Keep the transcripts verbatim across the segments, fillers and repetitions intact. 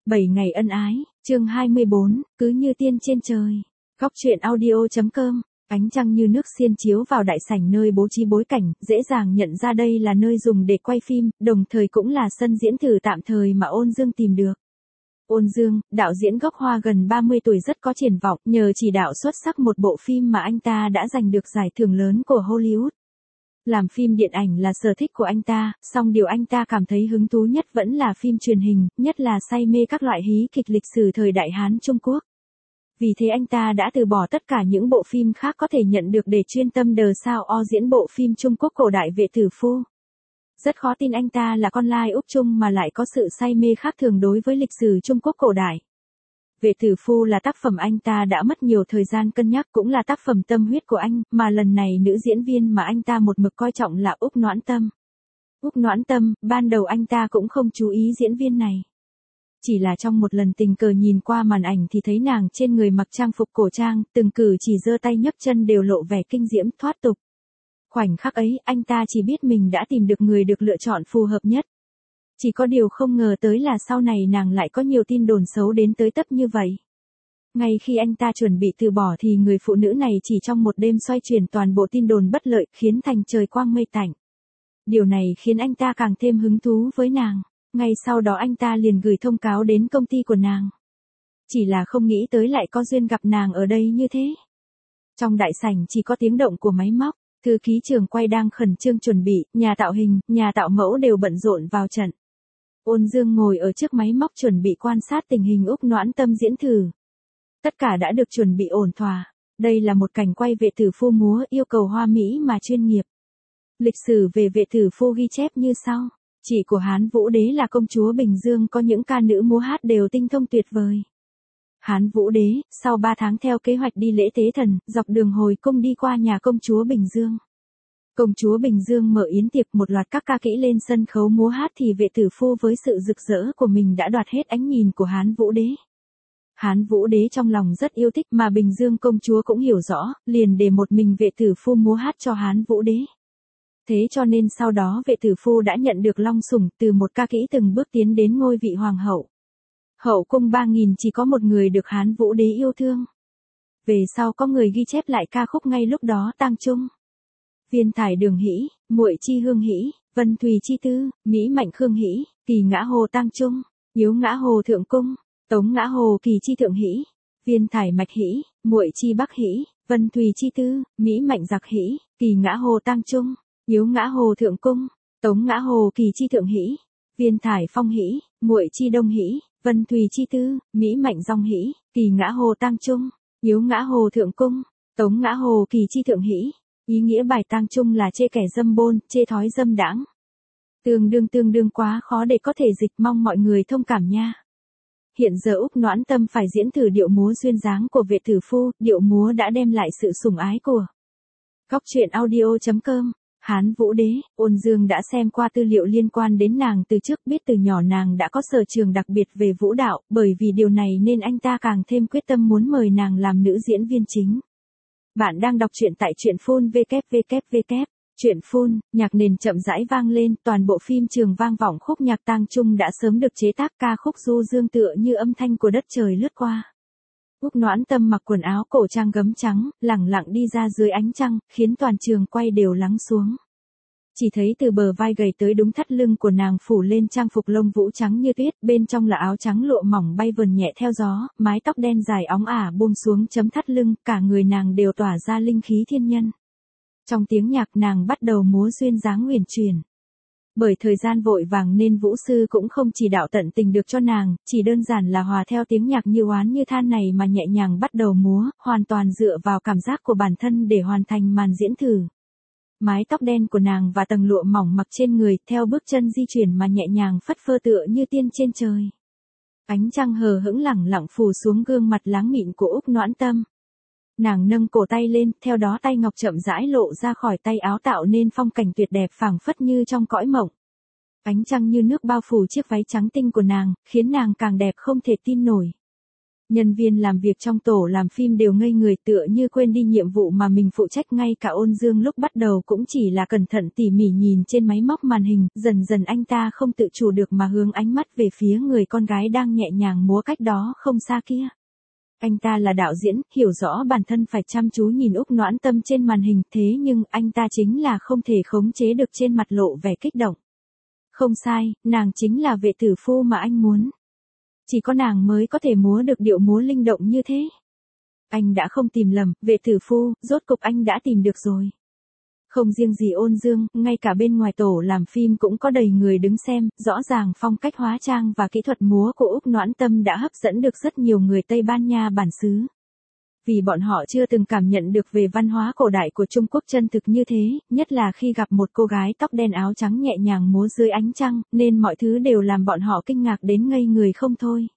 bảy ngày ân ái, chương hai mươi bốn, cứ như tiên trên trời. Góc truyện audio.com, ánh trăng như nước xiên chiếu vào đại sảnh nơi bố trí bối cảnh, dễ dàng nhận ra đây là nơi dùng để quay phim, đồng thời cũng là sân diễn thử tạm thời mà Ôn Dương tìm được. Ôn Dương, đạo diễn gốc Hoa gần ba mươi tuổi rất có triển vọng, nhờ chỉ đạo xuất sắc một bộ phim mà anh ta đã giành được giải thưởng lớn của Hollywood. Làm phim điện ảnh là sở thích của anh ta, song điều anh ta cảm thấy hứng thú nhất vẫn là phim truyền hình, nhất là say mê các loại hí kịch lịch sử thời Đại Hán Trung Quốc. Vì thế anh ta đã từ bỏ tất cả những bộ phim khác có thể nhận được để chuyên tâm đờ sao o diễn bộ phim Trung Quốc cổ đại Vệ Tử Phu. Rất khó tin anh ta là con lai úc Trung mà lại có sự say mê khác thường đối với lịch sử Trung Quốc cổ đại. Vệ Tử Phu là tác phẩm anh ta đã mất nhiều thời gian cân nhắc, cũng là tác phẩm tâm huyết của anh, mà lần này nữ diễn viên mà anh ta một mực coi trọng là Úc Noãn Tâm. Úc Noãn Tâm, ban đầu anh ta cũng không chú ý diễn viên này. Chỉ là trong một lần tình cờ nhìn qua màn ảnh thì thấy nàng trên người mặc trang phục cổ trang, từng cử chỉ giơ tay nhấc chân đều lộ vẻ kinh diễm thoát tục. Khoảnh khắc ấy, anh ta chỉ biết mình đã tìm được người được lựa chọn phù hợp nhất. Chỉ có điều không ngờ tới là sau này nàng lại có nhiều tin đồn xấu đến tới tấp như vậy. Ngay khi anh ta chuẩn bị từ bỏ thì người phụ nữ này chỉ trong một đêm xoay chuyển toàn bộ tin đồn bất lợi, khiến thành trời quang mây tạnh. Điều này khiến anh ta càng thêm hứng thú với nàng. Ngay sau đó anh ta liền gửi thông cáo đến công ty của nàng. Chỉ là không nghĩ tới lại có duyên gặp nàng ở đây như thế. Trong đại sảnh chỉ có tiếng động của máy móc, thư ký trường quay đang khẩn trương chuẩn bị, nhà tạo hình, nhà tạo mẫu đều bận rộn vào trận. Ôn Dương ngồi ở trước máy móc chuẩn bị quan sát tình hình Úc Noãn Tâm diễn thử. Tất cả đã được chuẩn bị ổn thỏa. Đây là một cảnh quay Vệ Tử Phu múa yêu cầu hoa mỹ mà chuyên nghiệp. Lịch sử về Vệ Tử Phu ghi chép như sau. Chị của Hán Vũ Đế là công chúa Bình Dương, có những ca nữ múa hát đều tinh thông tuyệt vời. Hán Vũ Đế, sau ba tháng theo kế hoạch đi lễ tế thần, dọc đường hồi cung đi qua nhà công chúa Bình Dương. Công chúa Bình Dương mở yến tiệc, một loạt các ca kỹ lên sân khấu múa hát thì Vệ Tử Phu với sự rực rỡ của mình đã đoạt hết ánh nhìn của Hán Vũ Đế. Hán Vũ Đế trong lòng rất yêu thích mà Bình Dương công chúa cũng hiểu rõ, liền để một mình Vệ Tử Phu múa hát cho Hán Vũ Đế. Thế cho nên sau đó Vệ Tử Phu đã nhận được long sủng, từ một ca kỹ từng bước tiến đến ngôi vị hoàng hậu. Hậu cung ba nghìn chỉ có một người được Hán Vũ Đế yêu thương. Về sau có người ghi chép lại ca khúc ngay lúc đó tang chung. Viên thải đường hĩ, muội chi hương hĩ, vân thùy chi tư, mỹ mạnh khương hĩ, kỳ ngã hồ tang chung, yếu ngã hồ thượng cung, tống ngã hồ kỳ chi thượng hĩ, viên thải mạch hĩ, muội chi bắc hĩ, vân thùy chi tư, mỹ mạnh giặc hĩ, kỳ ngã hồ tang chung, yếu ngã hồ thượng cung, tống ngã hồ kỳ chi thượng hĩ, viên thải phong hĩ, muội chi đông hĩ, vân thùy chi tư, mỹ mạnh dòng hĩ, kỳ ngã hồ tang chung, yếu ngã hồ thượng cung, tống ngã hồ kỳ chi thượng hĩ. Ý nghĩa bài tang chung là chê kẻ dâm bôn, chê thói dâm đãng. Tương đương tương đương quá khó để có thể dịch, mong mọi người thông cảm nha. Hiện giờ Úc Noãn Tâm phải diễn thử điệu múa duyên dáng của Vệ Tử Phu, điệu múa đã đem lại sự sủng ái của. Góc truyện audio.com, Hán Vũ Đế, Ôn Dương đã xem qua tư liệu liên quan đến nàng từ trước, biết từ nhỏ nàng đã có sở trường đặc biệt về vũ đạo, bởi vì điều này nên anh ta càng thêm quyết tâm muốn mời nàng làm nữ diễn viên chính. Bạn đang đọc truyện tại truyện phun vê kép vê kép vê kép. Truyện phun, nhạc nền chậm rãi vang lên, toàn bộ phim trường vang vọng khúc nhạc tang chung đã sớm được chế tác, ca khúc du dương tựa như âm thanh của đất trời lướt qua. Úc Noãn Tâm mặc quần áo cổ trang gấm trắng, lẳng lặng đi ra dưới ánh trăng, khiến toàn trường quay đều lắng xuống. Chỉ thấy từ bờ vai gầy tới đúng thắt lưng của nàng phủ lên trang phục lông vũ trắng như tuyết, bên trong là áo trắng lụa mỏng bay vờn nhẹ theo gió, mái tóc đen dài óng ả buông xuống chấm thắt lưng, cả người nàng đều tỏa ra linh khí thiên nhân. Trong tiếng nhạc nàng bắt đầu múa duyên dáng huyền chuyển. Bởi thời gian vội vàng nên vũ sư cũng không chỉ đạo tận tình được cho nàng, chỉ đơn giản là hòa theo tiếng nhạc như oán như than này mà nhẹ nhàng bắt đầu múa, hoàn toàn dựa vào cảm giác của bản thân để hoàn thành màn diễn thử. Mái tóc đen của nàng và tầng lụa mỏng mặc trên người, theo bước chân di chuyển mà nhẹ nhàng phất phơ tựa như tiên trên trời. Ánh trăng hờ hững lẳng lặng phủ xuống gương mặt láng mịn của Úc Noãn Tâm. Nàng nâng cổ tay lên, theo đó tay ngọc chậm rãi lộ ra khỏi tay áo tạo nên phong cảnh tuyệt đẹp phảng phất như trong cõi mộng. Ánh trăng như nước bao phủ chiếc váy trắng tinh của nàng, khiến nàng càng đẹp không thể tin nổi. Nhân viên làm việc trong tổ làm phim đều ngây người tựa như quên đi nhiệm vụ mà mình phụ trách, ngay cả Ôn Dương lúc bắt đầu cũng chỉ là cẩn thận tỉ mỉ nhìn trên máy móc màn hình, dần dần anh ta không tự chủ được mà hướng ánh mắt về phía người con gái đang nhẹ nhàng múa cách đó không xa kia. Anh ta là đạo diễn, hiểu rõ bản thân phải chăm chú nhìn Úc Noãn Tâm trên màn hình, thế nhưng anh ta chính là không thể khống chế được trên mặt lộ vẻ kích động. Không sai, nàng chính là vệ tử phu mà anh muốn. Chỉ có nàng mới có thể múa được điệu múa linh động như thế. Anh đã không tìm lầm, vệ tử phu, rốt cục anh đã tìm được rồi. Không riêng gì Ôn Dương, ngay cả bên ngoài tổ làm phim cũng có đầy người đứng xem, rõ ràng phong cách hóa trang và kỹ thuật múa của Úc Noãn Tâm đã hấp dẫn được rất nhiều người Tây Ban Nha bản xứ. Vì bọn họ chưa từng cảm nhận được về văn hóa cổ đại của Trung Quốc chân thực như thế, nhất là khi gặp một cô gái tóc đen áo trắng nhẹ nhàng múa dưới ánh trăng, nên mọi thứ đều làm bọn họ kinh ngạc đến ngây người không thôi.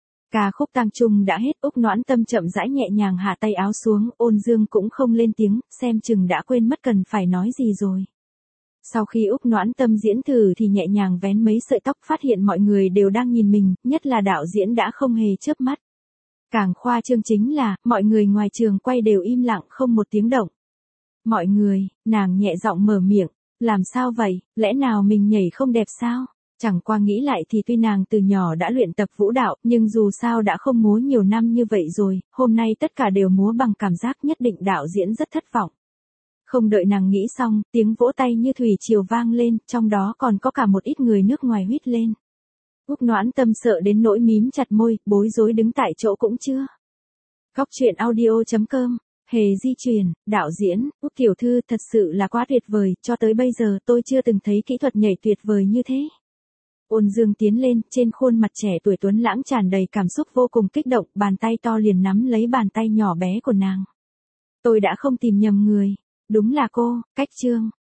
Ca khúc tang chung đã hết, Úc Noãn Tâm chậm rãi nhẹ nhàng hạ tay áo xuống, Ôn Dương cũng không lên tiếng, xem chừng đã quên mất cần phải nói gì rồi. Sau khi Úc Noãn Tâm diễn thử thì nhẹ nhàng vén mấy sợi tóc, phát hiện mọi người đều đang nhìn mình, nhất là đạo diễn đã không hề chớp mắt. Càng khoa trương chính là, mọi người ngoài trường quay đều im lặng không một tiếng động. Mọi người, nàng nhẹ giọng mở miệng, làm sao vậy, lẽ nào mình nhảy không đẹp sao? Chẳng qua nghĩ lại thì tuy nàng từ nhỏ đã luyện tập vũ đạo, nhưng dù sao đã không múa nhiều năm như vậy rồi, hôm nay tất cả đều múa bằng cảm giác, nhất định đạo diễn rất thất vọng. Không đợi nàng nghĩ xong, tiếng vỗ tay như thủy triều vang lên, trong đó còn có cả một ít người nước ngoài huýt lên. Úc Noãn Tâm sợ đến nỗi mím chặt môi, bối rối đứng tại chỗ cũng chưa. Góc truyện audio chấm com, hề di truyền, đạo diễn, Úc tiểu thư thật sự là quá tuyệt vời, cho tới bây giờ tôi chưa từng thấy kỹ thuật nhảy tuyệt vời như thế. Ôn Dương tiến lên, trên khuôn mặt trẻ tuổi tuấn lãng tràn đầy cảm xúc vô cùng kích động, bàn tay to liền nắm lấy bàn tay nhỏ bé của nàng. Tôi đã không tìm nhầm người, đúng là cô, Cách Trương.